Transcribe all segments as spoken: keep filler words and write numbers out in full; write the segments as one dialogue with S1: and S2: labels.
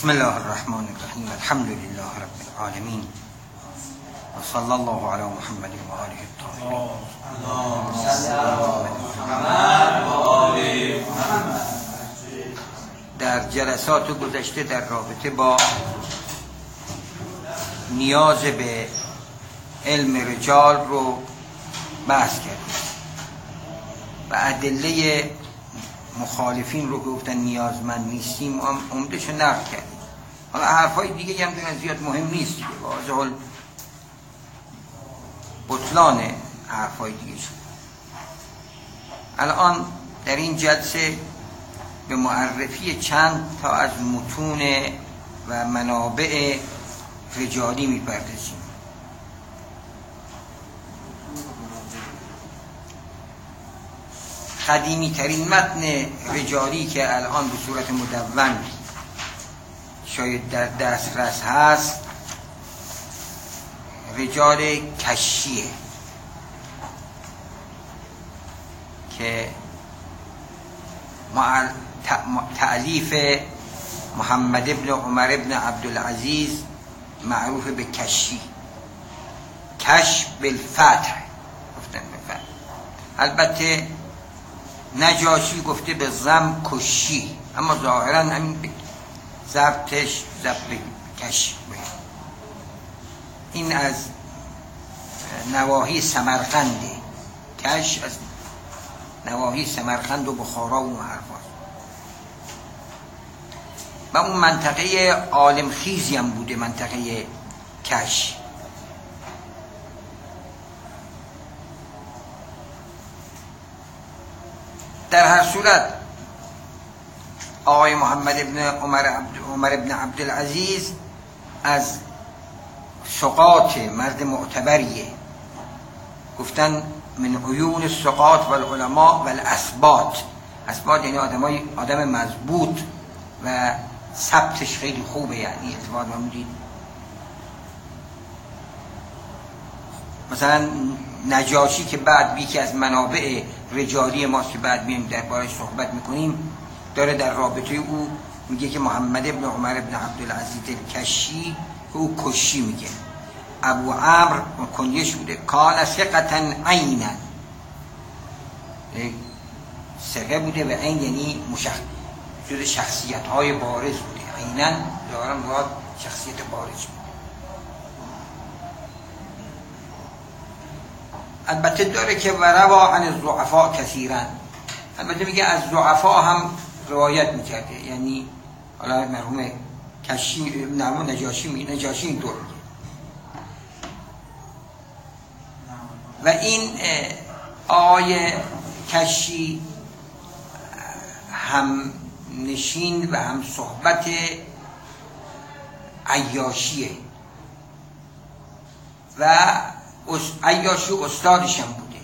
S1: بسم الله الرحمن الرحیم. الحمد لله رب العالمین و صلی الله علی محمد و آله الطاهرین. در جلسات گذشته در رابطه با نیاز به علم رجال رو بحث کردیم و ادله مخالفین رو که گفتن نیازمند نیستیم عمده‌شو نقل کردیم. حالا حرفای دیگه هم دیگه زیاد مهم نیست دیگه، واضح بطلان حرفای دیگه شد. الان در این جلسه به معرفی چند تا از متون و منابع رجالی میپردازیم. قدیمی ترین متن رجالی که الان به صورت مدون شاید در دسترس هست رجال کشیه که تألیف محمد ابن عمر ابن عبدالعزیز معروف به کشی، کش بالفتح گفتن به فتح. البته نجاشی گفته به ضم کشی، اما ظاهرا همین ضبطش ضبط کش. این از نواحی سمرقنده، کش از نواحی سمرقند و بخارا و اون حرفاست و اون منطقه عالم خیزی هم بوده، منطقه کش. در هر صورت آقای محمد ابن عمر, عبد عمر ابن عبدالعزیز از ثقات مرد معتبریه، گفتن من عیون الثقات و العلماء و الاثبات. اثبات یعنی آدمای آدم مضبوط و ثبتش خیلی خوبه، یعنی اعتبار نمودید. مثلا نجاشی که بعد یکی از منابع رجالی ماست که بعد میایم دربارش صحبت میکنیم، داره در رابطه او میگه که محمد ابن عمر ابن عبدالعزیز الکشی که او کشی میگه. ابو عمرو کنیش بوده، کان ثقة عینا، ثقه بوده و عین یعنی مشخص جز شخصیت های بارز بوده. عینا دارم مراد شخصیت بارز بوده. البته داره که وروا عن الضعفاء کثیرا، البته میگه از ضعفا هم روایت میکرده، یعنی حالا مرحوم کشی نمون نجاشی می نجاشی این طور میگه. و این آقای کشی هم نشین و هم صحبت عیاشیه و عیاشی استادش هم بوده.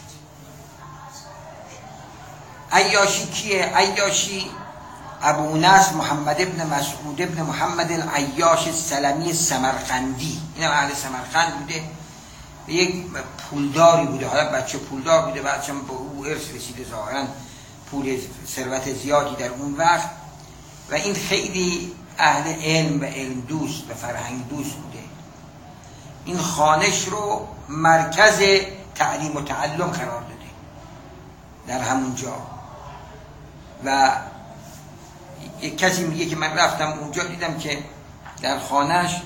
S1: عیاشی کیه؟ عیاشی ابو نصر محمد ابن مسعود ابن محمد العیاش السلمی سمرقندی، این هم اهل سمرقند بوده، یک پولداری بوده. حالا بچه پولدار بوده، بعدش هم به او ارث رسیده، ظاهرا پول ثروت زیادی در اون وقت. و این خیلی اهل علم و علم دوست و فرهنگ دوست بوده. این خانش رو مرکز تعلیم و تعلم قرار داده در همون جا. و یک کسی میگه که من رفتم اونجا دیدم که در خانهش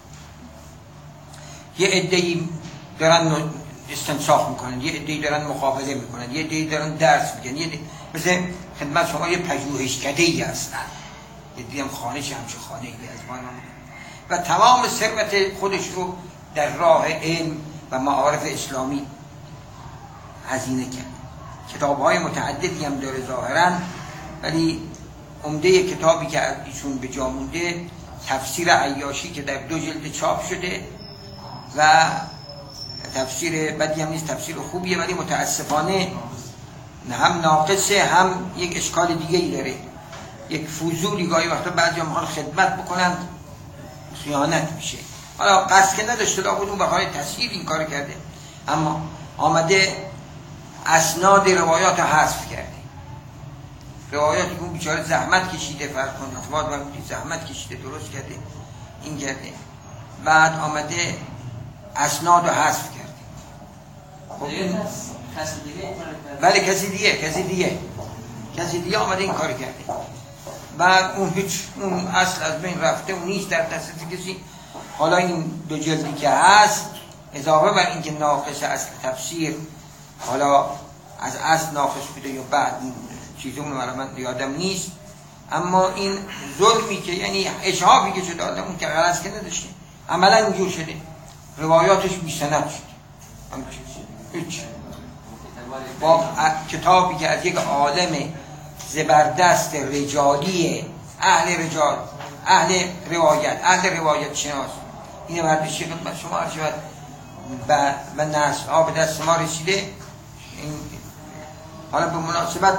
S1: یه عده‌ای دارن استنساخ میکنن، یه عده‌ای دارن مقابله میکنن، یه عده‌ای دارن درس میگن، یه مثل خدمت شما یه پژوهشکده‌ای هستن. یه دیدم خانهش همچه خانه‌ای از ما و تمام ثروت خودش رو در راه علم و معارف اسلامی هزینه کرد. کتاب‌های متعددی هم داره ظاهراً، ولی عمده کتابی که ایشون به جا مونده تفسیر عیاشی که در دو جلد چاپ شده و تفسیر بدی هم نیست، تفسیر خوبیه، ولی متاسفانه هم ناقصه، هم یک اشکال دیگه ای داره. یک فضولی گاهی وقتا بعضی هم میخوان خدمت بکنن، خیانت میشه. حالا قصد که نداشته، لابد اون بخواه تصحیح این کار کرده، اما آمده اسناد روایات حذف کرده. روایاتی که اون بیچاره زحمت کشیده، فرض کن اعتماد بر زحمت کشیده، درست کرده، این کرده، بعد آمده اسناد رو حذف کرده. خب این
S2: کسی دیگه
S1: بله کسی دیگه کسی دیگه کسی دیگه آمده این کار کرده. بعد اون هیچ اون اصل از بین رفته، اون نیست در دست کسی. حالا این دو جلدی که هست اضافه بر اینکه ناقص اصل تفسیر، حالا از اصل ناقص بوده یا بعد چیزی اون من یادم نیست، اما این ظلمی که یعنی اشهابی که شده آدم اون که غلط که نداشته، عملا اینجور شده، روایاتش بی‌سند شده. هیچ با کتابی که از یک عالم زبردست رجالی اهل رجال، اهل روایت، اهل روایت شناس، این برداشتی خدمت شما عرض شود و نسل ها به دست ما رسیده. این حالا به مناسبت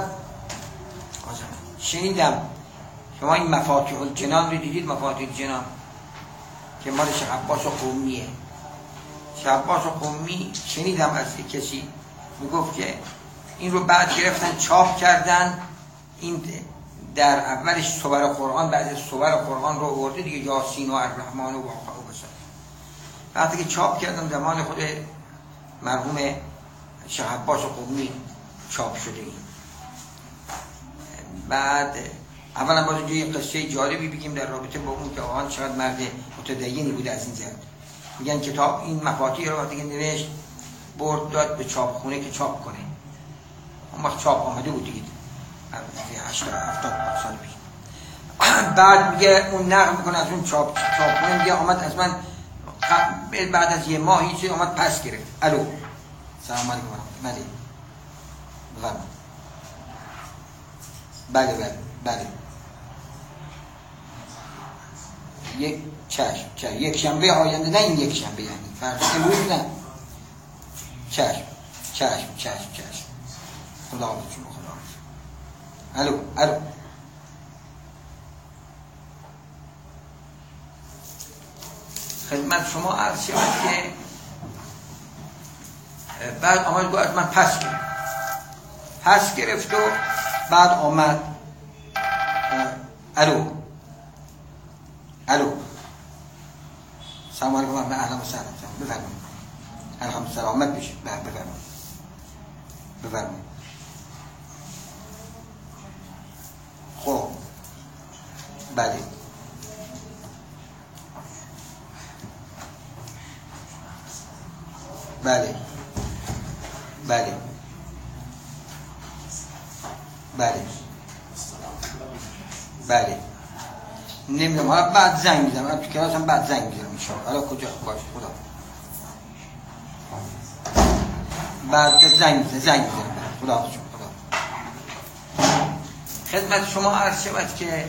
S1: شنیدم شما این مفاتیح الجنان رو دیدید؟ مفاتیح الجنان که مال شیخ عباس قمیه. شیخ عباس قمی شنیدم از کسی میگفت که این رو بعد گرفتن چاپ کردن، این در اولش صور قرآن، بعد از صور قرآن رو آورده دیگه، یاسین و الرحمن و واقع و بسر. وقتی که چاپ کردن زمان خود مرحوم شیخ عباس قمی چاپ شده این. بعد اولا باز اینجا یه قصه جالبی بگیم در رابطه با اون که آقا چقدر مرد متدینی بوده از این جهت. میگن کتاب این مفاتیح رو وقتی که نوشت برد داد به چاپخونه که چاپ کنه. اون وقت چاپ آمده بود دیگه هشتاد هفتاد سال پیش. بعد میگه اون نقل میکنه از اون چاپ چاپخونه، میگه آمد از من بعد از یه ماه هیچی آمد پس گرفت. الو سلام علیکم بله بله بله بله یک چشم چشم یک شنبه آینده، نه این یک شنبه یعنی فرض امروز نه، چشم چشم چشم چشم خدا حافظ شما، خدا حافظ. الو الو خدمت شما عرض شود که بعد آمد گفت از من پس گرفت پس گرفت و بعد آمد الو الو سلام علیکم و اهلا و سهلا بفرمایید. الحمد سلامت بشه. بفرمایید بفرمایید. خب بله بله بله بله بله نمیدونم، حالا بعد زنگ میزنم، تو کلاس هم بعد زنگ میزنم ان شاء الله. حالا کجا باشه خدا بعد زنگ میزنم زنگ میزنم خدا حافظ خدا. خدمت شما عرض شود که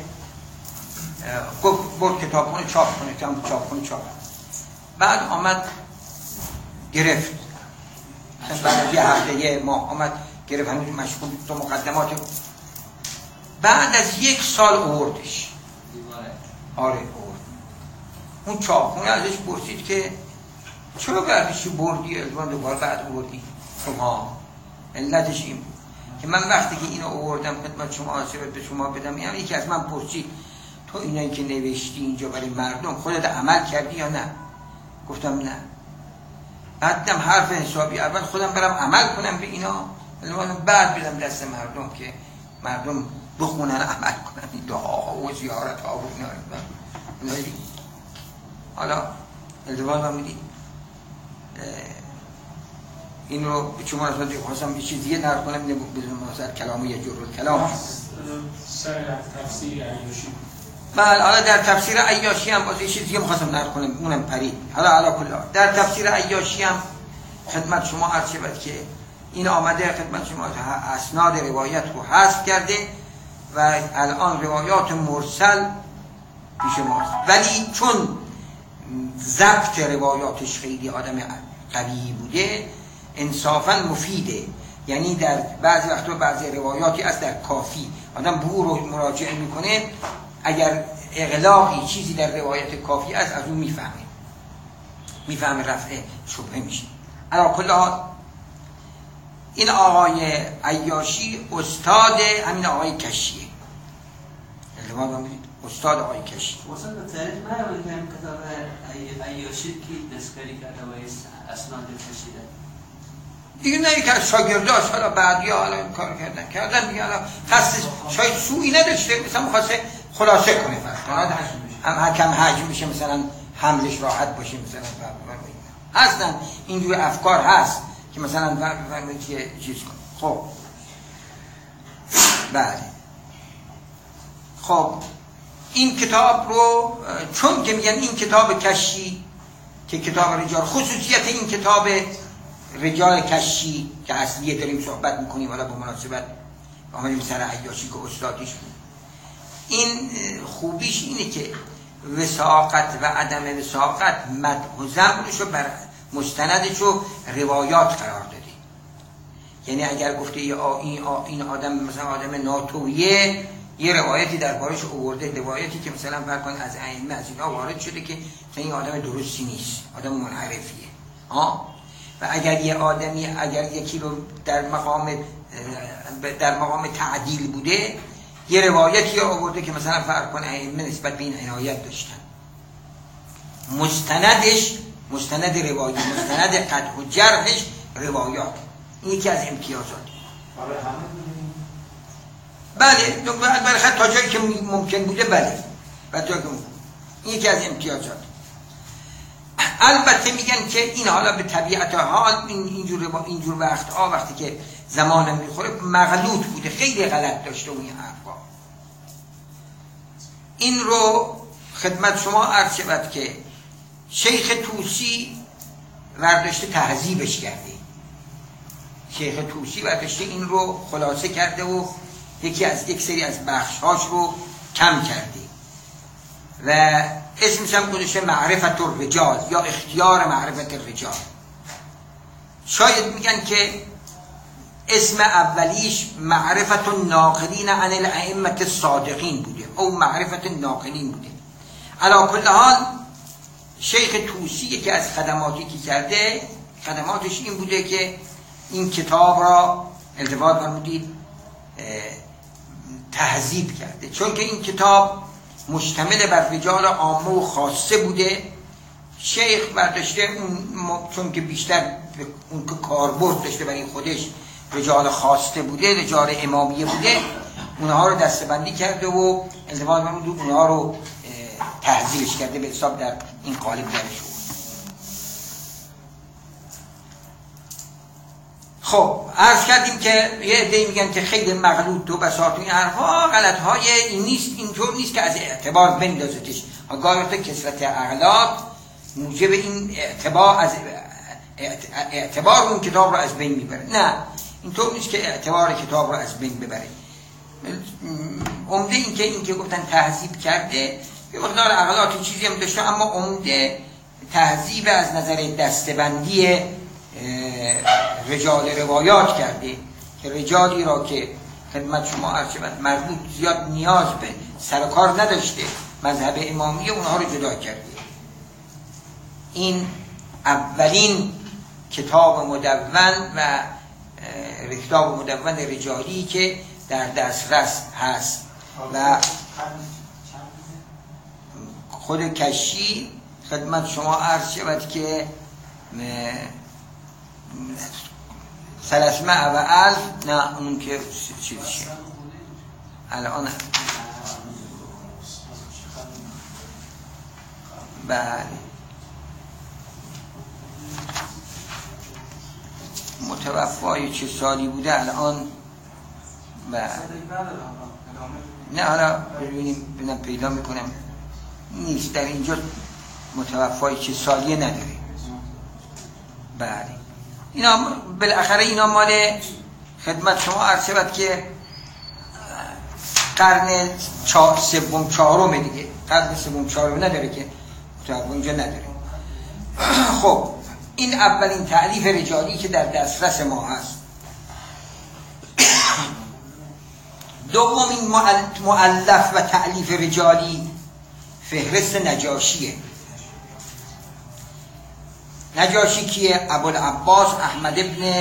S1: گفت برد کتابخونه چاپ کنه، کتاب چاپخونه چاپ. بعد آمد گرفت، بعد از یه هفته یه ماه آمد گرفت، همین مشغول تو مقدمات. بعد از یک سال آوردش. آره آورد. اون چاپخونه ازش پرسید که چرا بعدش بردی از من دوباره بعد آوردی؟ شما علتش این بود که من وقتی که اینو آوردم خدمت شما آسیبت به شما بدم، یعنی یکی از من پرسید تو اینایی که نوشتی اینجا برای مردم خودت عمل کردی یا نه؟ گفتم نه. بعدم حرف حسابی اول خودم برم عمل کنم به اینا، بعد بدم دست مردم که مردم بخونن عمل کنن، دعاها و زیارت ها و اینا. حالا التفات هم میدید این رو به شما رسول دیگه خواستم یه چیز دیگه نرد کنم، بدون مناسبت کلام و یه جور کلام
S3: سر تفسیر عیاشی.
S1: بله حالا در تفسیر عیاشی هم باز یه چیز دیگه می‌خواستم نرد کنم، اونم پرید. حالا علا کلا در تفسیر عیاشی هم خدمت شما عرض شود که این آمده خدمت شما اسناد روایت رو حذف کرده و الان روایات مرسل پیش ماست، ولی چون ضبط روایاتش خیلی آدم قوی بوده انصافا مفیده. یعنی در بعضی وقتا بعضی روایاتی از در کافی آدم به او رو مراجعه میکنه، اگر اغلاقی چیزی در روایت کافی است از اون میفهمه میفهمه رفع شبهه میشه. علا کل حال این آقای عیاشی استاد همین آقای کشیه. التماس بکنید استاد آقای کشی.
S2: واسه تعریف من که کتاب عیاشی کی دستکاری کرده و اسناد کشیده.
S1: دیگه نه یک از شاگرداش حالا بعدی حالا این کار کردن کردن دیگه حالا قصد شاید سوئی نداشته، مثلا می‌خواسته خلاصه کنه فرض هم حکم حج میشه مثلا حملش راحت باشه مثلا اصلا اینجور افکار هست که مثلا فرمایید که چیز کنه. خب بله خب این کتاب رو چون که میگن این کتاب کشی که کتاب رجال، خصوصیت این کتاب رجال کشی که اصلیه داریم صحبت میکنیم حالا به مناسبت آمدیم سر عیاشی که استادیش بود، این خوبیش اینه که وثاقت و عدم وثاقت مدح و ذمش رو بر مستندش رو روایات قرار داده. یعنی اگر گفته این آدم مثلا آدم ناتویه، یه روایتی دربارش آورده، روایتی که مثلا فرض کن از ائمه از اینا وارد شده که مثلا این آدم درستی نیست، آدم منحرفیه. ها و اگر یه آدمی اگر یکی رو در مقام در مقام تعدیل بوده، یه روایتی آورده که مثلا فرض کن ائمه نسبت به این عنایت داشتن، مستندش مستند روایی، مستند قطع و جرحش روایات. این یکی از امتیازات. بله برای خط تا جایی که ممکن بوده بله و تا که این یکی از امتیازات. البته میگن که این حالا به طبیعت حال این اینجور اینجور وقت ها وقتی که زمان میخوره مغلوط بوده، خیلی غلط داشته اون حرفا. این رو خدمت شما عرض شود که شیخ طوسی ورداشته تهذیبش کرده، شیخ طوسی ورداشته این رو خلاصه کرده و یکی از یک سری از بخشهاش رو کم کرده و اسمش هم گذاشته معرفت الرجال یا اختیار معرفت الرجال. شاید میگن که اسم اولیش معرفت الناقلین عن الائمه الصادقین بوده او معرفت الناقلین بوده. علی کل حال شیخ طوسی یکی از خدماتی که کرده، خدماتش این بوده که این کتاب را التفات فرمودید تهذیب کرده، چون که این کتاب مشتمل بر رجال عامه و خاصه بوده. شیخ برداشته اون چون که بیشتر اون که کاربرد داشته برای خودش رجال خاصه بوده، رجال امامیه بوده، اونها رو دسته‌بندی کرده و التفات فرمودید اونها رو تهذیبش کرده، به حساب در این قالب درش بود. خب عرض کردیم که یه عده‌ای میگن که خیلی مغلوط و بساط این حرفا غلط های این نیست، اینطور نیست که از اعتبار بندازتش. گاهی وقتا کثرت اغلاط موجب این اعتبار از اعتبار اون کتاب رو از بین میبره. نه اینطور نیست که اعتبار کتاب رو از بین ببره. عمده این که این که گفتن تهذیب کرده یه مقدار اغلاط چیزی هم داشته، اما عمده تهذیب از نظر دستبندی رجال روایات کرده که رجالی را که خدمت شما عرض شود مربوط زیاد نیاز به سرکار نداشته مذهب امامیه، اونها رو جدا کرده. این اولین کتاب مدون و کتاب مدون رجالی که در دسترس هست و خود کشی خدمت شما عرض شود که سلسمه و الف نه اون که چیزشه الان بله متوفای چه سالی بوده الان بله نه حالا ببینیم ببینم پیدا میکنم نیست در اینجا متوفای چه سالیه نداره. بله اینا بالاخره اینا مال خدمت شما عرض شود که قرن سوم چهارم دیگه، قرن سوم چهارم نداره که تو اونجا نداره. خب این اولین تألیف رجالی که در دسترس ما هست. دومین مؤلف و تألیف رجالی فهرست نجاشیه. نجاشی کیه؟ ابوالعباس احمد ابن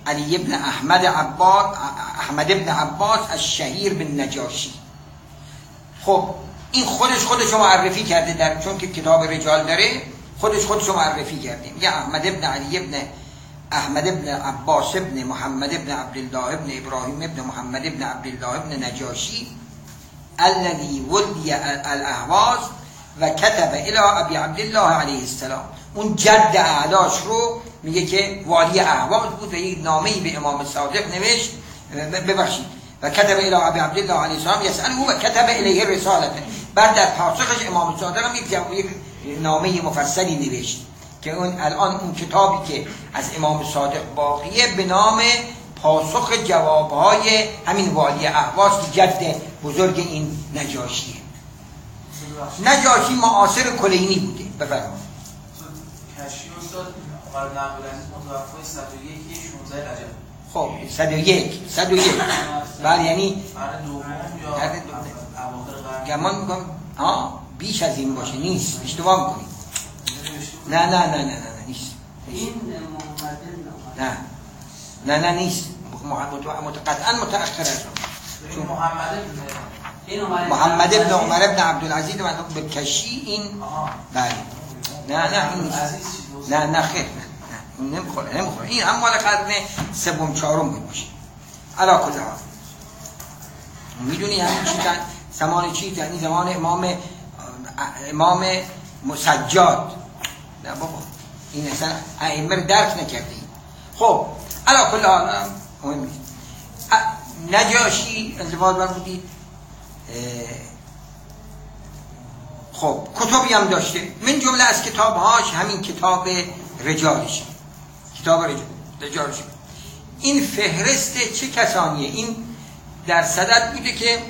S1: علی ابن احمد عباس احمد ابن عباس الشهیر بن نجاشی. خب این خودش خودش رو معرفی کرده در چون که کتاب رجال داره، خودش خودش رو معرفی کرده. میگه احمد ابن علی ابن احمد ابن عباس ابن محمد ابن عبدالله ابن ابراهیم ابن محمد ابن عبدالله ابن نجاشی الذي ولي الاهواز و کتب الى ابی عبدالله علیه السلام. اون جد اعلاش رو میگه که والی اهواز بود و یک نامه‌ای به امام صادق نوشت، ببخشید و کتب الى ابی عبدالله علیه السلام یسأله و کتب الیه رسالته. بعد در پاسخش امام صادق هم یک نامه مفصلی نوشت که اون الان اون کتابی که از امام صادق باقیه به نام پاسخ جوابهای همین والی اهواز که جد بزرگ این نجاشیه. نجاشی معاصر کلینی بوده. بفرمایید.
S4: کشی استاد عمر بن عبدالعزیز متوفی صد و یک شانزده رجب.
S1: خب صد و یک صد و یک بله، یعنی
S4: قرن دوم یا اواخر قرن
S1: گمان میکنم ها بیش از این باشه، نیست، اشتباه میکنید. نه نه نه نه نه نه نیست.
S2: این محمد بن
S1: نه نه نه نیست، قطعا متأخر است.
S4: چون محمد
S2: این
S1: محمد ابن عمر ابن عبدالعزیز و به کشی این بله. نه نه این نه نه خیر نه نه نمیخوره نمیخوره این هم مال قرن سوم چهارم بود باشه. علا کل حال میدونی همین چی زمان چی یعنی زمان امام امام مسجاد. نه بابا این اصلا ائمه رو درک نکرده. خب علا کل حال مهم نیست. نجاشی ازدواج بر بودید. خب کتابی هم داشته، من جمله از کتابهاش همین کتاب رجالش، کتاب رجال رجالش. این فهرست چه کسانیه؟ این در صدد بوده که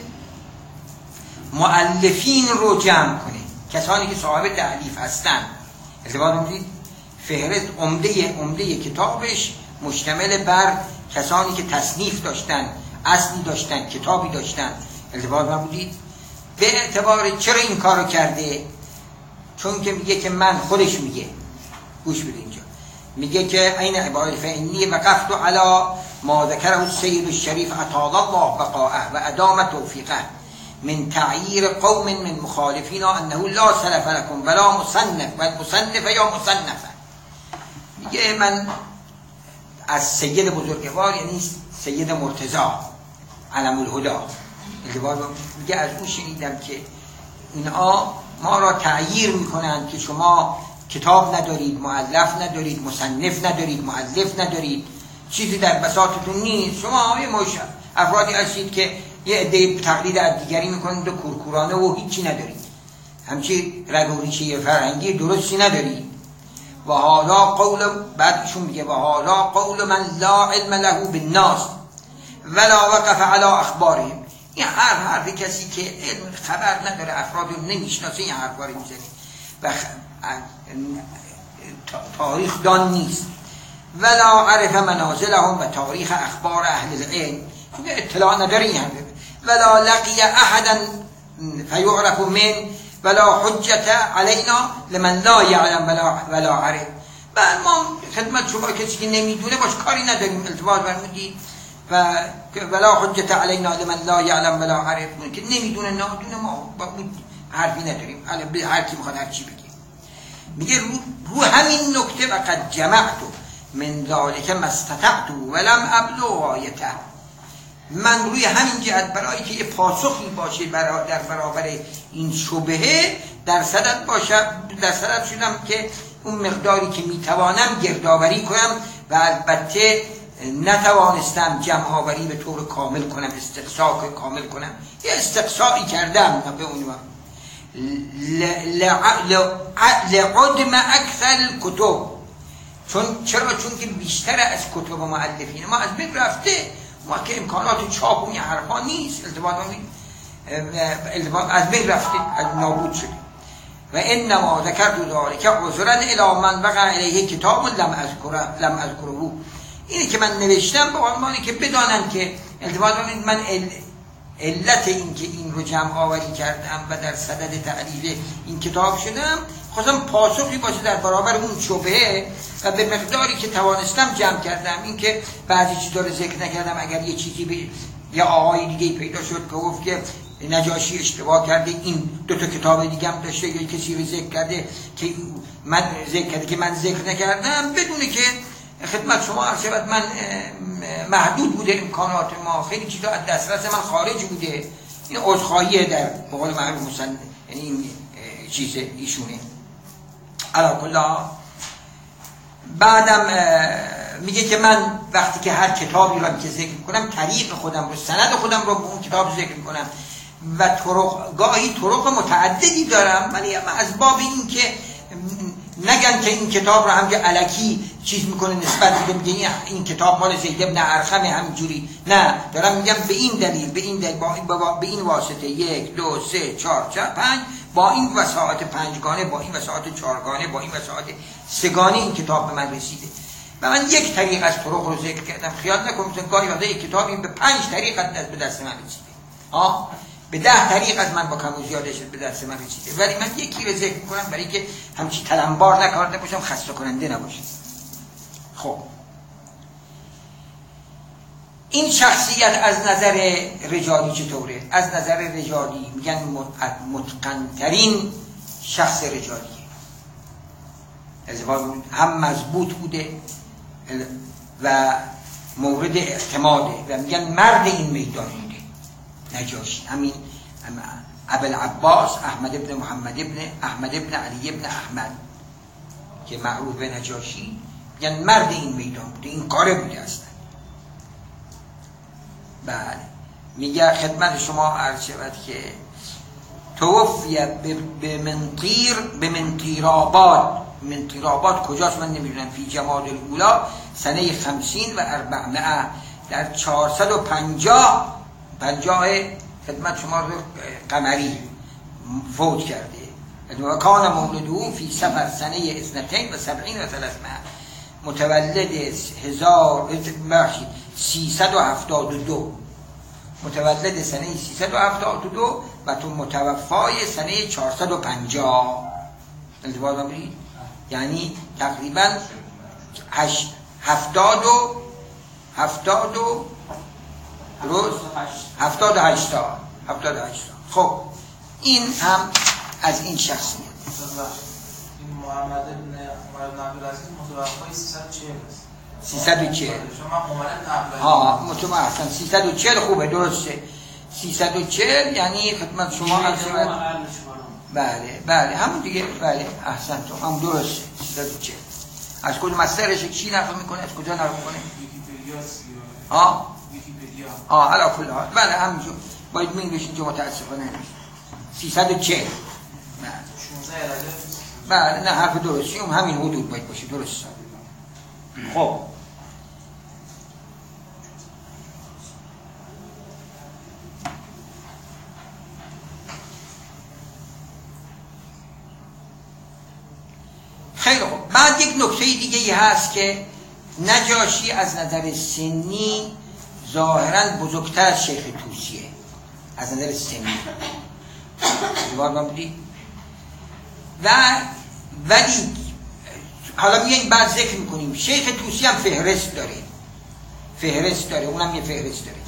S1: مؤلفین رو جمع کنه، کسانی که صاحب تألیف هستن. ارتباط می‌دید فهرست عمده عمده کتابش مشتمل بر کسانی که تصنیف داشتن، اصلی داشتن، کتابی داشتن. ارتباط بودید به اعتبار چرا این کارو کرده؟ چون که میگه که من خودش میگه، گوش بدید اینجا میگه که این عبارت فإنی وقفت علی ما ذکره السید الشریف اطال الله بقاءه و ادام توفیقه من تعییر قوم من مخالفینا انه لا سلف لكم ولا مصنف و مصنف یا مصنفه. میگه من از سید بزرگوار یعنی سید مرتضی علم الهدا میگه از اون شنیدم که اینا ما را تعییر میکنند که شما کتاب ندارید، مؤلف ندارید، مصنف ندارید، مؤلف ندارید، چیزی در بساطتون نیست. شما یه مش افرادی هستید که یه عده تقلید از دیگری میکنید و کورکورانه و هیچی ندارید، همچی رگ و ریشه فرهنگی درستی ندارید. و حالا قول بعدشون میگه و حالا قول من لا علم له بالناس ولا وقف على اخبارهم. این هر حرف کسی که علم خبر نداره، افراد رو نمیشناسه، این حرفا رو میزنه و تاریخ دان نیست. ولا عرف منازلهم و تاریخ اخبار اهل العلم، اطلاع نداره این حرف. ولا لقی احدا فیعرف من ولا حجت علینا لمن لا یعلم ولا ولا عرف. و ما خدمت شما کسی که نمیدونه باش کاری نداریم، التفات فرمودید. و ولا حجت علینا لمن لا یعلم ولا عرف، که نمیدونه نادونه ما با حرفی نداریم، حالا هر کی میخواد هر چی بگه. میگه رو, رو همین نکته وقد جمعت من ذلک ما استطعت ولم ابلغ غایته. من روی همین جهت برای که یه پاسخی باشه برای در برابر این شبهه در صدد باشم، در صدد شدم که اون مقداری که میتوانم گردآوری کنم و البته نتوانستم جمع آوری به طور کامل کنم، استقصا کامل کنم. یه استقصایی کردم به اون وقت لعدم اکثر کتب. چون چرا؟ چون که بیشتر از کتب مؤلفین ما از بین رفته، ما که امکانات چاپ و این حرفا نیست، التباط از بین رفته، از نابود شده. و انما ذکرت ذلک عذرا الی من وقع علیه کتاب لم اذکره لم اذکره. اینی که من نوشتم به عنوانی که بدانن که التباط من علت این که این رو جمع آوری کردم و در صدد تعلیف این کتاب شدم خواستم پاسخی باشه در برابر اون شبهه و به مقداری که توانستم جمع کردم. این که بعضی چیزا رو ذکر نکردم، اگر یه چیزی به یه آقای دیگه پیدا شد که گفت که نجاشی اشتباه کرده، این دو تا کتاب دیگه هم داشته، یا کسی رو ذکر کرده که من ذکر کرده که من ذکر نکردم، بدونه که خدمت شما عرض شود من محدود بوده امکانات ما، خیلی چیزا از دسترس من خارج بوده. این عذرخواهی در بقول معروف مثلا یعنی این چیز ایشونه. علا کلا بعدم میگه که من وقتی که هر کتابی رو که ذکر میکنم طریق خودم رو، سند خودم رو به اون کتاب ذکر میکنم و طرق، گاهی طرق متعددی دارم، ولی از باب این که نگن که این کتاب رو همجا الکی چیز میکنه نسبت میده میگه این کتاب مال زید ابن ارقم همینجوری، نه دارم میگم به این دلیل به این دلیل با این, با به این واسطه یک دو سه چهار چهار پنج با این وساعت پنجگانه، با این وساعت چهارگانه، با این وساعت سگانه این کتاب به من رسیده. و من یک طریق از طرق رو ذکر کردم. خیال نکنید گاهی وقتا یک کتابی به پنج طریق از به دست من رسیده، ها به ده طریق از من با کم و زیادش به دست من رسیده، ولی من یکی رو ذکر کنم برای که همچی تلمبار نکارده باشم، خسته کننده نباشه. خب این شخصیت از نظر رجالی چطوره؟ از نظر رجالی میگن متقن‌ترین شخص رجالیه، هم مضبوط بوده و مورد اعتماده و میگن مرد این میدان بوده. نجاشی همین ابوالعباس احمد ابن محمد ابن احمد ابن علی ابن احمد که معروف به نجاشی، میگن مرد این میدان بوده، این کاره بوده اصلا. بله میگه خدمت شما عرض شود که توفی به منطیر به منطیرآباد. منطیرآباد کجاست من نمیدونم، فی جماد الاولا سنه خمسین و اربعمائه در چهارصد و پنجاه پنجاه خدمت شما رو قمری فوت کرده. و کان مولده فی سفر سنه اثنتین و سبعین و ثلاثمائه، متولد هزار بخشید سیصد و هفتاد و دو، متولد سنه سیصد و هفتاد و دو و تو متوفای سنه چهارصد و پنجاه. انتباه دارید؟ یعنی تقریبا هفتاد و هفتاد و روز هفتاد و هشت تا هفتاد و هشت تا. خب این هم از این شخصیت.
S4: این محمد بن عمر بن عبدالعزیز متوفای سیصد و چهل است.
S1: سیصد و چهل.
S4: شما عمر بن عبدالعزیز
S1: ها متوفا سیصد و چهل خوبه، درسته. سیصد و چهل یعنی خدمت شما عرض. بله بله همون دیگه، بله احسنتم، هم درسته. سیصد و چهل از کدوم مصدرش چی نقل میکنه، از کجا نقل میکنه؟ ها
S4: ویکی‌پدیا.
S1: آه علا کل حال بله همینجور باید میگوش اینجا متاسفانه سیصد و چهل.
S4: شانزده رجب.
S1: بله نه حرف درستی اون همین حدود باید باشه، درست. خب خیلی خوب. بعد یک نکته دیگه ای هست که نجاشی از نظر سنی ظاهرا بزرگتر از شیخ طوسیه، از نظر سنی دیوار بودی و ولی حالا میگه بعد ذکر میکنیم شیخ طوسی هم فهرست داره، فهرست داره اونم یه فهرست داره.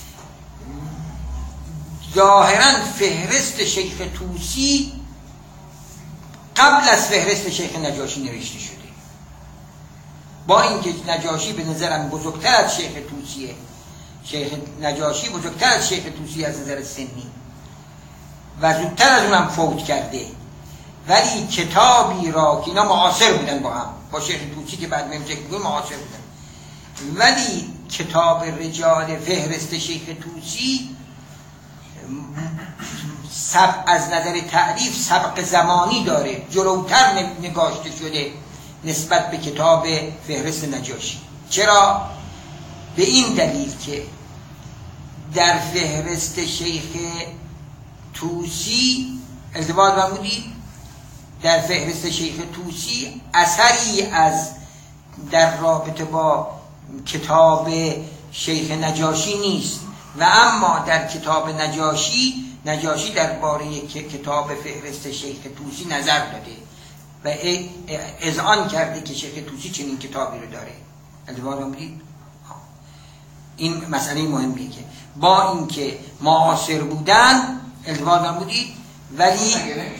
S1: ظاهرا فهرست شیخ طوسی قبل از فهرست شیخ نجاشی نوشته شده، با اینکه نجاشی به نظرم بزرگتر از شیخ طوسیه، شیخ نجاشی بزرگتر از شیخ طوسی از نظر سنی و زودتر از اونم فوت کرده، ولی کتابی را که اینا معاصر بودن با هم، با شیخ طوسی که بعد میگم ذکر می‌کنم معاصر بودن، ولی کتاب رجال فهرست شیخ طوسی سب از نظر تعریف سبق زمانی داره، جلوتر نگاشته شده نسبت به کتاب فهرست نجاشی. چرا؟ به این دلیل که در فهرست شیخ طوسی ازدواج فرمودید، در فهرست شیخ طوسی اثری از در رابطه با کتاب شیخ نجاشی نیست و اما در کتاب نجاشی نجاشی درباره کتاب فهرست شیخ طوسی نظر داده و اذعان کرده که شیخ طوسی چنین کتابی رو داره. التفات فرمودید؟ این مسئله مهمیه که با اینکه معاصر بودن التفات فرمودید ولی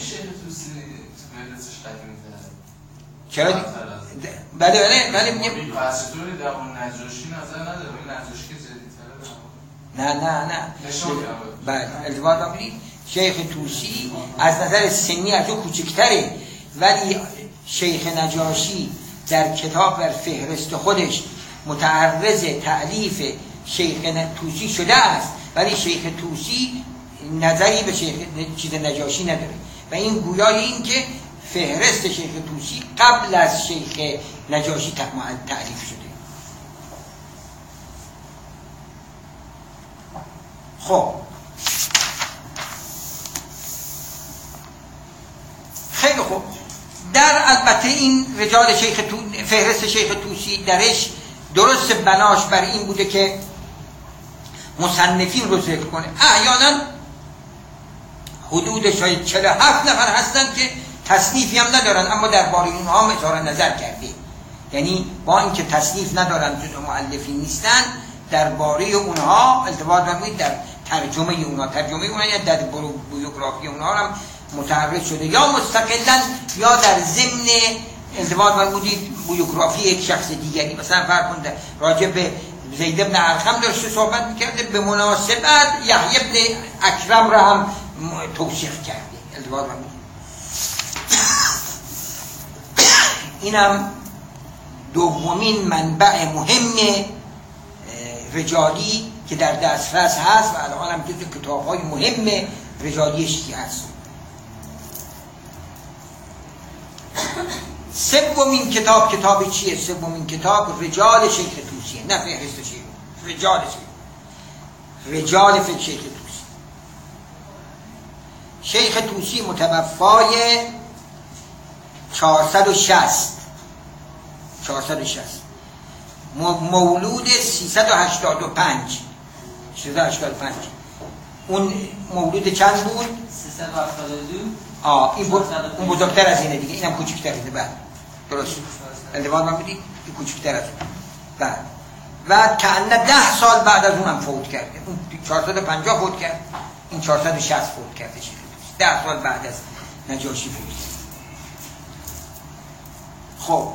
S1: چرا؟ بله بله بله میگم
S5: پسطوری در اون نجاشی نظر نداره، این نجاشی که جدیدتره.
S1: نه نه نه بله التفات فرمودید شیخ طوسی از نظر سنی از او کوچکتره، ولی شیخ نجاشی در کتاب در فهرست خودش متعرض تألیف شیخ طوسی شده است، ولی شیخ طوسی نظری به شیخ چیز نجاشی نداره و این گویای این که فهرست شیخ طوسی قبل از شیخ نجاشی تألیف شده. خب خیلی خوب، در البته این رجال شیخ تو... فهرست شیخ طوسی درش درست بناش بر این بوده که مصنفین رو ذکر کنه. احیانا حدود شاید چهل و هفت نفر هستن که تصنیفی هم ندارن اما درباره اونها هم اظهار نظر کرده، یعنی با اینکه تصنیف ندارن جزء مؤلفین نیستن درباره اونها التفات فرمودید در ترجمه اونها ترجمه اونها یا در بیوگرافی اونها هم متعرض شده، یا مستقلا یا در ضمن التفات فرمودید بیوگرافی یک شخص دیگری. مثلا فرض کنید راجع به زید بن ارقم داشته صحبت می‌کرده، به مناسبت یحیی بن اکرم را هم توصیف کرده. التفات فرمودید اینم دومین منبع مهم رجالی که در دسترس هست و الان هم جزو کتاب‌های مهم رجالی شیعه هست. سومین کتاب کتاب چیه؟ سومین کتاب رجال شیخ طوسیه، نه فهرست شیخ، رجال شیخ، رجال فقه شیخ طوسی. شیخ طوسی متوفای چهارصد و شصت چهارصد و شصت، مولود سیصد و هشتاد و پنج سیصد و هشتاد و پنج. اون مولود چند بود؟
S2: سیصد و هفتاد و دو.
S1: آه این بود، اون بزرگتر از اینه دیگه، اینم کوچکتر اینه. بعد درست التفات من بدید این کوچکتر از اون. بعد و کأنه ده سال بعد از اونم فوت کرده. اون چهارصد و پنجاه فوت کرد، این چهارصد و شصت فوت کرده. شیخ طوسی ده سال بعد از نجاشی فوت کرد. خب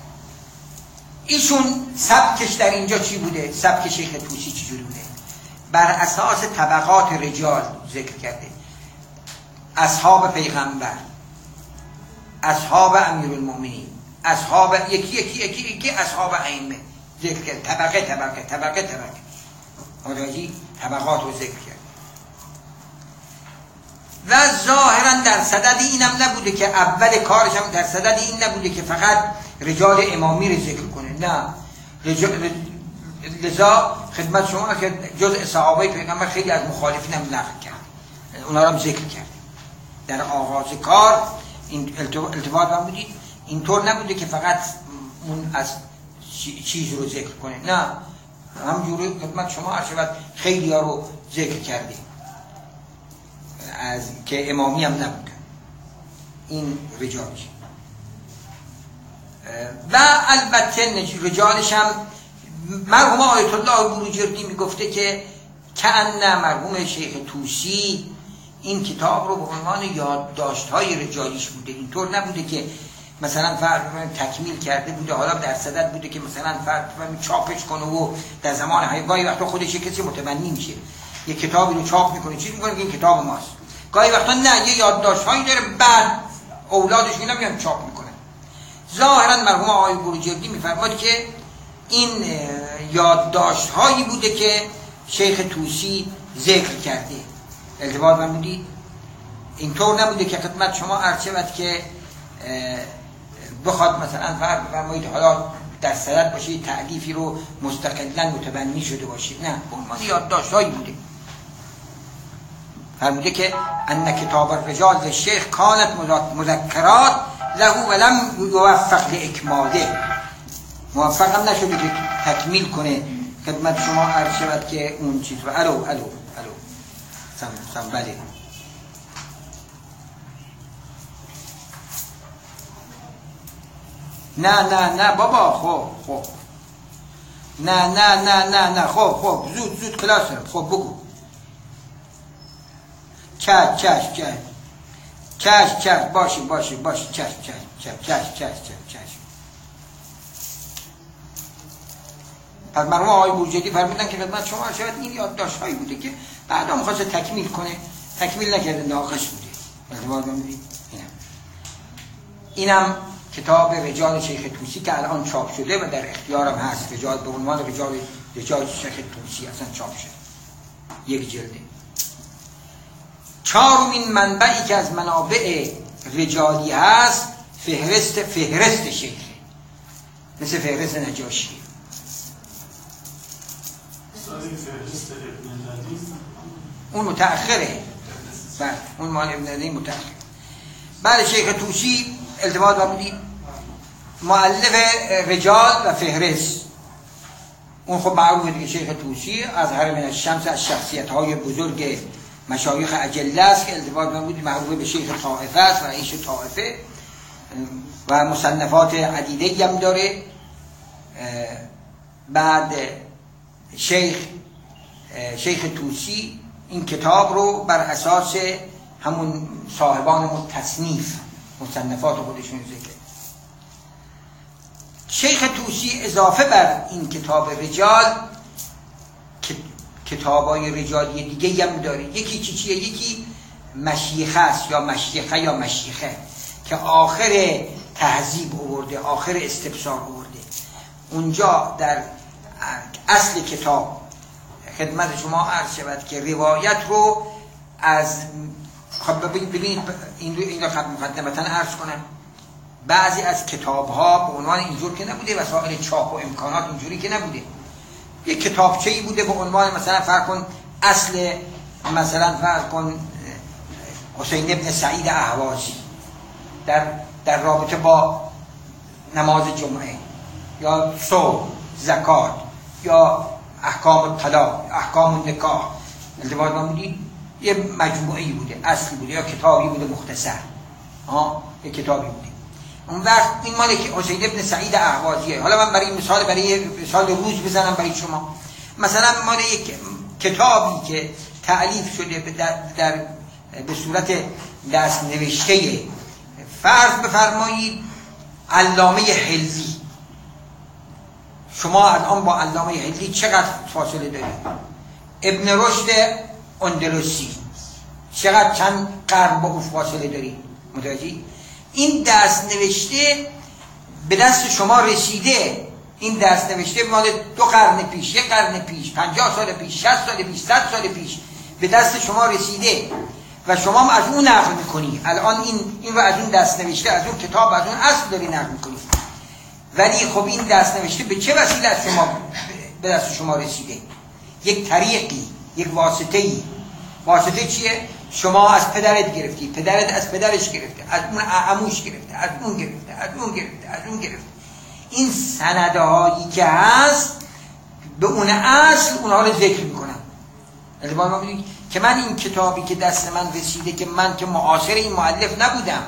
S1: ایشون سبکش در اینجا چی بوده؟ سبک شیخ طوسی چی جوری بوده؟ بر اساس طبقات رجال ذکر کرده. اصحاب پیغمبر، اصحاب امیرالمومنین، اصحاب یکی یکی یکی یکی اصحاب ائمه ذکر کرد. طبقه طبقه طبقه طبقه متوجهی؟ طبقات رو ذکر کرد. و ظاهرا در صدد اینم نبوده که اول کارش هم در صدد این نبوده که فقط رجال امامی رو ذکر کنه، نه. رجال لذا خدمت شما که جزء صحابه پیغمبر خیلی از مخالفین هم نقل کرد، اونا رو هم ذکر کرد در آغاز کار. این التفات هم بودید اینطور نبوده که فقط اون از چیز رو ذکر کنه، نه. همجوری خدمت شما عرض شود خیلی ها رو ذکر کرده از که امامی هم نبوده این رجالش. و البته رجالش هم مرحوم آیت الله بروجردی میگفته که کأن مرحوم شیخ طوسی این کتاب رو به عنوان یادداشت‌های رجالیش بوده، اینطور نبوده که مثلا فرد تکمیل کرده بوده، حالا در صدد بوده که مثلا فرد چاپش کنه و در زمان گاهی وقتا خودش کسی متبنی میشه یه کتابی رو چاپ میکنه، چیز میکنه که این کتاب ماست. گاهی وقتا نه، یه یادداشت‌هایی داره بعد اولادش اینا میان چاپ میکنه. ظاهرا مرحوم آقای بروجردی میفرماد که این یادداشت‌هایی بوده که شیخ طوسی ذکر کرده. التفات فرمودید اینطور نبوده که خدمت شما عرض شود که بخواد مثلا فرض فرمایید حالا در صدد باشه تألیفی رو مستقلاً متبنی شده باشه، نه، به عنوان یادداشت‌هایی بوده. فرموده که ان کتاب الرجال للشیخ کانت مذکرات له ولم یوفق لاکماله، موفق هم نشده که تکمیل کنه. خدمت شما عرض شود که اون چیز رو الو الو الو سم سم بله نه نه نه بابا خب خب نه نه نه نه نه خب خب زود زود کلاس رو خب بگو. چش چش چش چش چش باشه باشه باشه چش چش چش چش چش چش. پس مرحوم آقای بورجردی فرمودن که خدمت شما شاید این یادداشت‌هایی بوده که بعدا می‌خواسته تکمیل کنه، تکمیل نکرده، ناقص بوده. اینم کتاب رجال شیخ طوسی که الان چاپ شده و در اختیارم هست. رجال به عنوان رجال رجال شیخ طوسی اصلا چاپ شده، یک جلده. چهارمین منبعی که از منابع رجالی هست فهرست فهرست شیخ، مثل فهرست نجاشی. اون متأخره، بله اون مال ابن ندیم متأخر. بعد شیخ طوسی التباط و بودی مؤلف رجال و فهرست. اون خب معروفه دیگه، شیخ طوسی از حرم الشمس، از شخصیت های بزرگ مشایخ اجله است که التباط و بودی معروفه به شیخ طائفه است و رئیس طائفه و مصنفات عدیده هم داره. بعد شیخ شیخ طوسی این کتاب رو بر اساس همون صاحبان تصنیف مصنفات خودشون ذکر. شیخ طوسی اضافه بر این کتاب رجال کتابای رجالی دیگه هم داره. یکی چی چیه؟ یکی مشیخه است یا مشیخه یا مشیخه که آخر تهذیب آورده، آخر استبصار آورده. اونجا در اصل کتاب خدمت شما عرض شود که روایت رو از خب ببینید این رو این رو مقدمتاً عرض کنم. بعضی از کتاب ها به عنوان اینجور که نبوده، وسایل چاپ و امکانات اینجوری که نبوده. یک کتابچه‌ای بوده به عنوان مثلا فرض کن اصل مثلا فرض کن حسین ابن سعید اهوازی در در رابطه با نماز جمعه یا صوم، زکات یا احکام طلاق، احکام نکاح. التباط ما بودید یه مجموعه‌ای بوده، اصلی بوده یا کتابی بوده مختصر. ها یه کتابی بوده. اون وقت این مال که حسین ابن سعید اهوازیه. حالا من برای مثال برای مثال روز بزنم برای شما. مثلا مال یک کتابی که تألیف شده در, در به صورت دست نوشته، فرض بفرمایید علامه حلزی. شما الان با علامه حلزی چقدر فاصله دارید؟ ابن رشد اندلسی چقدر چند قرن با او فاصله دارید؟ متوجه؟ این دست نوشته به دست شما رسیده. این دست نوشته مال دو قرن پیش، یک قرن پیش، پنجاه سال پیش، شصت سال پیش، صد سال پیش به دست شما رسیده و شما هم از اون نقل میکنی. الان این این رو از اون دست نوشته، از اون کتاب، از اون اصل داری نقل میکنی. ولی خب این دست نوشته به چه وسیله از شما به دست شما رسیده؟ یک طریقی، یک واسطه‌ای. واسطه چیه؟ شما از پدرت گرفتی، پدرت از پدرش گرفته، از اون عموش گرفته، از اون گرفته، از اون گرفته، از اون گرفته. این سندهایی که هست به اون اصل اونها رو ذکر میکنم. البته ما میگیم که من این کتابی که دست من رسیده که من که معاصر این مؤلف نبودم،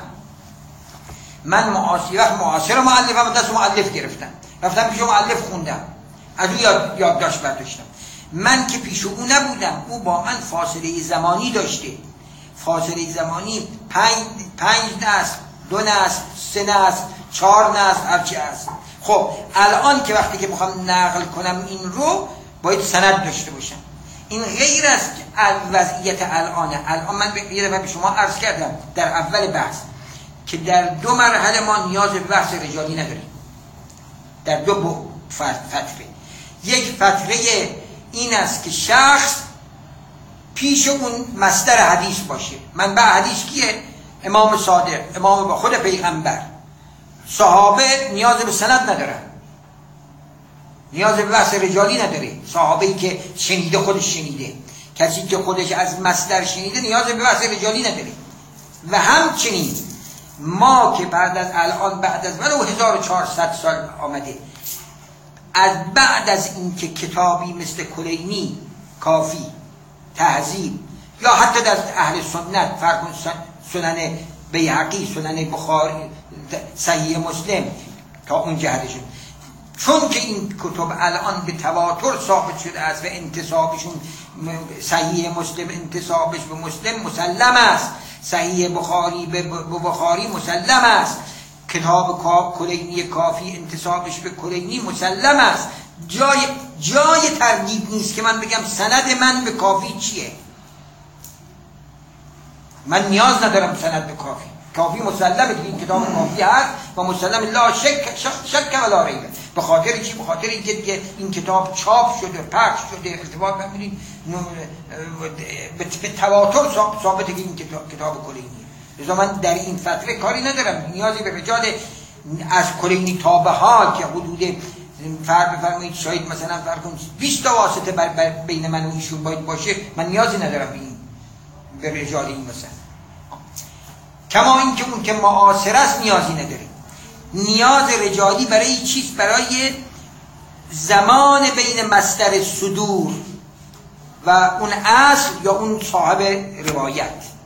S1: من معاصر وقت معاصر مؤلفم و دست مؤلف گرفتم، رفتم پیش مؤلف خوندم، از اون یاد یادداشت برداشتم. من که پیش او نبودم، او با من فاصله زمانی داشته. فاصله زمانی پنج پنج نسل، دو نسل، سه نسل، چهار نسل، هرچی هست. خب الان که وقتی که میخوام نقل کنم این رو باید سند داشته باشم. این غیر از وضعیت الانه. الان من یه دفعه به شما عرض کردم در اول بحث که در دو مرحله ما نیاز به بحث رجالی نداریم. در دو فتره. یک فتره این است که شخص پیش اون مصدر حدیث باشه. منبع حدیث کیه؟ امام صادق، امام با خود پیغمبر. صحابه نیاز به سند ندارن، نیاز به بحث رجالی نداره. صحابه‌ای که شنیده خودش شنیده، کسی که خودش از مصدر شنیده نیاز به بحث رجالی نداره. و همچنین ما که بعد از الان بعد از ولو هزار و چهارصد سال آمده، از بعد از این که کتابی مثل کلینی، کافی، تهذیب یا حتی در اهل سنت فرق سنن بیهقی، سنن بخاری، صحیح مسلم، تا اون جهتشون، چون که این کتب الان به تواتر ثابت شده است و انتسابشون صحیح مسلم انتسابش به مسلم مسلم است، صحیح بخاری به بخاری مسلم است، کتاب کلینی کافی انتسابش به کلینی مسلم است. جای جای تردید نیست که من بگم سند من به کافی چیه. من نیاز ندارم سند به کافی، کافی مسلمه دیگه، این کتاب کافی هست و مسلم لا شک شک ولا ریب. به خاطر چی؟ به خاطر اینکه دیگه این کتاب چاپ شده، پخش شده، ارتباط ببینید به تواتر ثابته که این کتاب کتاب کلینی. لذا من در این فتره کاری ندارم، نیازی به رجال از کلینی تا به حال که حدود فرق بفرمایید شاید مثلا فرق کنید بیست تا واسطه بر بر بین من و ایشون باید باشه، من نیازی ندارم به این به رجال این مثلا. کما اینکه اون که معاصر است نیازی نداریم. نیاز رجالی برای چیست؟ برای زمان بین مصدر صدور و اون اصل یا اون صاحب روایت.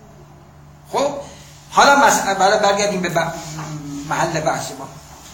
S1: خب حالا مسئله برگردیم به محل بحث ما.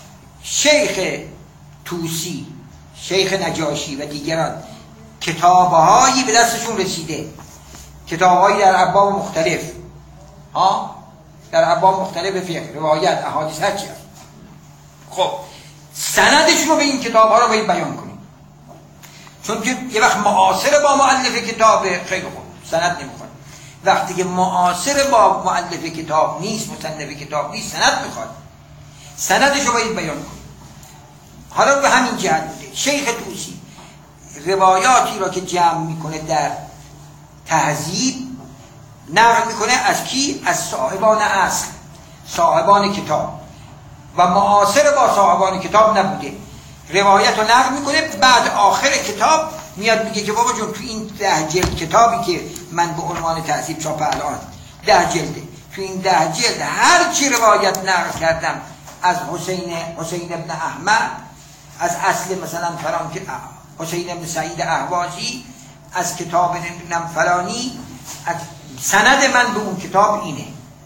S1: شیخ طوسی، شیخ نجاشی و دیگران کتابهایی به دستشون رسیده، کتابهایی در ابواب مختلف، ها در ابواب مختلف فقه، روایت، احادیث، هر چی هست. خب سندشون رو به این کتابها رو باید بیان کنیم، چون که یه وقت معاصر با مؤلف کتاب خیلی خوب سند نمیخواد، وقتی که معاصر با مؤلف کتاب نیست، مصنف کتاب نیست، سند میخواد، سندش رو باید بیان کنیم. حالا به همین جهت بوده شیخ طوسی روایاتی را که جمع میکنه در تهذیب نقل میکنه از کی؟ از صاحبان اصل، صاحبان کتاب، و معاصر با صاحبان کتاب نبوده. روایت رو نقل میکنه، بعد آخر کتاب میاد میگه که بابا جون تو این ده جلد کتابی که من به عنوان تهذیب چاپ الان ده جلده، تو این ده جلد هر چی روایت نقل کردم از حسین حسین ابن احمد، از اصل مثلا فلان که حسین ابن سعید اهوازی، از کتاب نمیدونم فلانی، از سند من به اون کتاب اینه،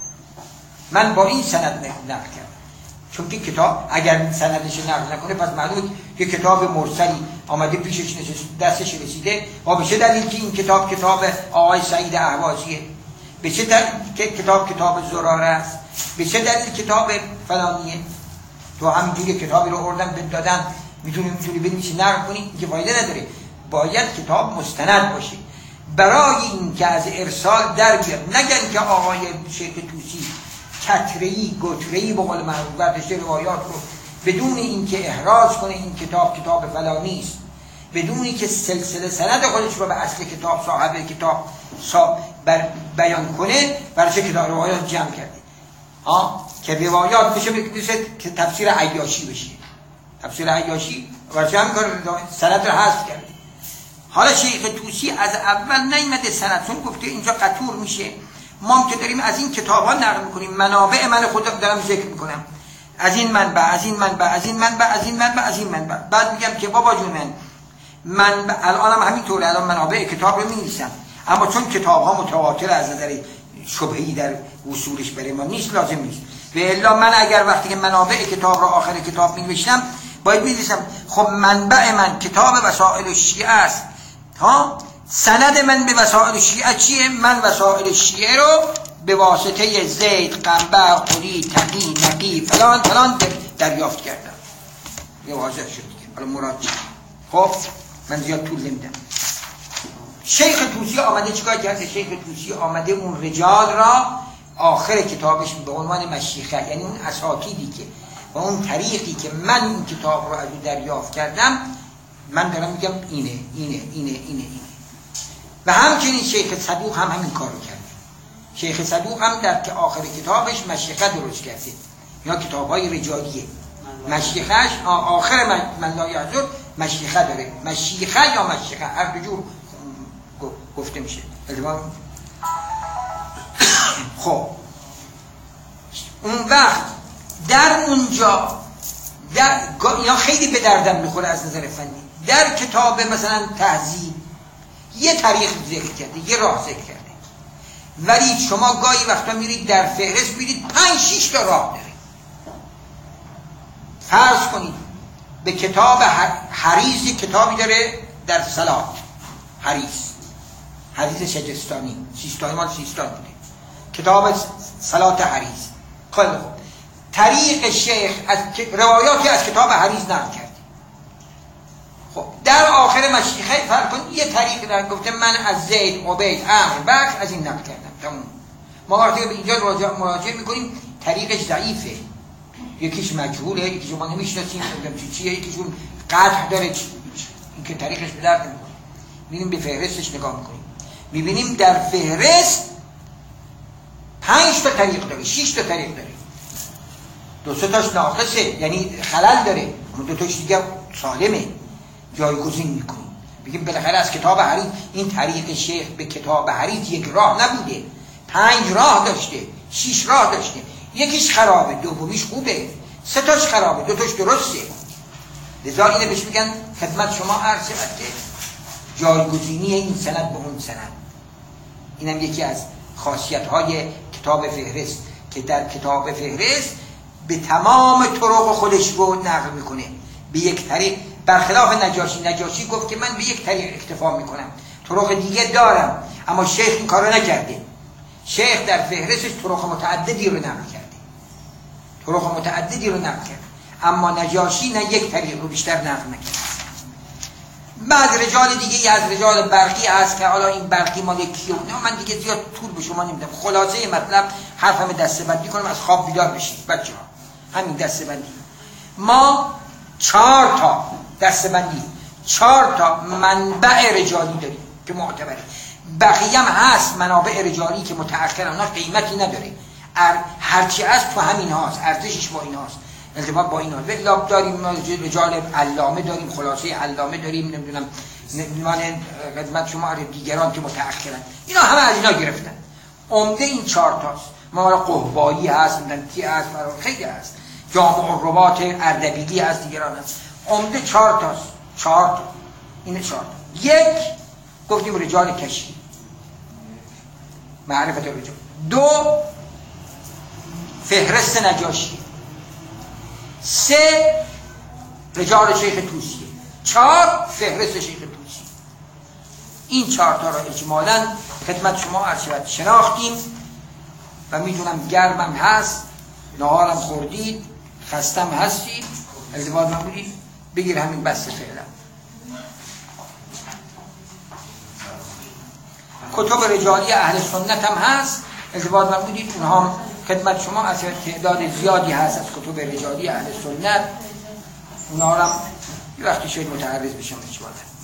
S1: من با این سند نقل کردم. چون که کتاب اگر سندش نقل نکنه پس معلومه که کتاب مرسلی آمده پیشش نشسته، دستش رسیده، و به چه دلیل که این کتاب کتاب آقای سعید اهوازیه، به چه دلیل که کتاب کتاب زراره است، به چه دلیل کتاب فلانیه. تو همینجوری کتابی رو آوردن بهت دادن میتونی میتونی بنویسی نقل کنی که فایده نداره، باید کتاب مستند باشه برای این که از ارسال در بیاد. نگن که آقای شیخ طوسی کتره‌ای گتره‌ای به قول معروف برداشته روایات رو بدون اینکه احراز کنه این کتاب کتاب فلانی است، بدونی که سلسله سند خودش رو به اصل کتاب صاحب کتاب صاحب بیان کنه، برای چه کتاب روایات جمع کرده ها که روایات بشه مثل که تفسیر عیاشی بشه. تفسیر عیاشی برای چه هم کار سند رو حذف کرده. حالا شیخ طوسی از اول نیامده سند، چون گفته اینجا قطور میشه، ما که داریم از این کتاب ها نقل میکنیم، منابع من خودم دارم ذکر میکنم، از این منبع از این منبع از این منبع از این منبع از این منبع، بعد میگم که بابا جون من من الانم همینطوره، الان منابع کتاب رو می‌نویسم، اما چون کتاب ها متواتر از نظر شبهه‌ای در اصولش برای ما نیست، لازم نیست. و الا من اگر وقتی که منابع کتاب رو آخر کتاب می‌نوشتم باید می‌نویسم خب منبع من کتاب وسائل الشیعه است، ها سند من به وسائل شیعه چیه؟ من وسائل شیعه رو به واسطه زید، قنبر، قلی، تقی، نقی فلان فلان دریافت کردم. یه واضح شد دیگه. حالا مراد چیه؟ خب من زیاد طول نمیدم. شیخ طوسی آمده چیکار کرده؟ شیخ طوسی آمده اون رجال را آخر کتابش به عنوان مشیخه، یعنی اون اساطیری که و اون طریقی که من این کتاب رو از او دریافت کردم، من دارم میگم اینه اینه اینه اینه اینه. و همچنین شیخ صدوق هم همین کار رو کرده. شیخ صدوق هم در که آخر کتابش مشیخه درست کرده، یا کتاب‌های رجالیه. مشیخهش آخر من, من لا یحضر مشیخه داره، مشیخه یا مشیخه هر دو جور گفته میشه. خب اون وقت در اونجا در یا خیلی به دردم میخوره از نظر فنی، در کتاب مثلا تهذیب یه طریق ذکر کرده، یه راه ذکر کرده، ولی شما گاهی وقتا میرید در فهرست میرید پنج شش تا راه داره. فرض کنید به کتاب حریز کتابی داره در صلات، حریز حریز شجستانی، سیستانی مال سیستان بوده، کتاب صلات حریز. خیلی خوب، طریق شیخ از روایاتی از کتاب حریز نقل کرد. خب در آخر مشیخه فرق کن یه طریق در گفته من از زید، عبید، عمرو، بکر از این نقل کردم. تمام. ما وقتی به اینجا مراجعه میکنیم طریقش ضعیفه، یکیش مجهوله، یکیش ما نمیشناسیم چی چیه، یکیشون قطع داره، این که طریقش به درد نمیخوره. میبینیم به فهرستش نگاه میکنیم، میبینیم در فهرست پنج تا طریق داره، شش تا طریق داره، دو سه تاش ناقصه یعنی خلل داره، اما دو تاش دیگه سالمه، جایگزین میکنیم. بگیم بالاخره از کتاب حریز این طریق شیخ به کتاب حریز یک راه نبوده، پنج راه داشته، شش راه داشته، یکیش خرابه، دومیش خوبه، سه تاش خرابه، دو تاش درسته. لذا اینه بهش میگن خدمت شما عرض شود که جایگزینی این سند به اون سند. اینم یکی از خاصیت‌های کتاب فهرست که در کتاب فهرست به تمام طرق خودش رو نقل میکنه به یک طریق، برخلاف نجاشی. نجاشی گفت که من به یک طریق اکتفا میکنم، طرق دیگه دارم، اما شیخ این کارو نکرده. شیخ در فهرستش طرق متعددی رو نقل کرده، طرق متعددی رو نقل کرده، اما نجاشی نه یک طریق رو بیشتر نقل نکرد. بعد رجال دیگه از رجال برقی هست که حالا این برقی مال کیه، نه من دیگه زیاد طول به شما نمیدم. خلاصه مطلب حرفم دسته‌بندی کنم از خواب بیدار بشید بچه‌ها، همین دسته‌بندی. ما چهار تا دسته‌بندی، چهار تا منبع رجالی داریم که معتبره، بقیه هم هست منابع رجالی که متأخر اونا قیمتی نداره، هرچی هست تو همین هاست، ارزشش با این هاست، التفات با این هاست. ولی داریم رجال علامه داریم، خلاصه علامه داریم، نمیدونم نمان خدمت شما دیگران که متأخرن، اینا همه از اینا گرفتن. عمده این چهار تاست. ما قهبایی هست، کی هست، خیلی هست، جامع الروات اردبیلی هست، دیگران هست. عمده چهار تاست، چهار تا این چهار تا. یک گفتیم رجال کشی، معرفت رجال. دو فهرست نجاشی. سه رجال شیخ توسیه. چهار فهرست شیخ توسی. این چهار تا را اجمالاً خدمت شما عرض شود شناختیم و میدونم گرمم هست، نهارم خوردید، خستم هستید، التفات نمودید، بگیر همین بس فعلا. کتب رجالی اهل سنت هم هست، التفات نمودید، اونها هم خدمت شما از تعداد زیادی هست از کتب رجالی اهل سنت، اونها هم یه وقتی شاید متعرض بشم اجمالاً.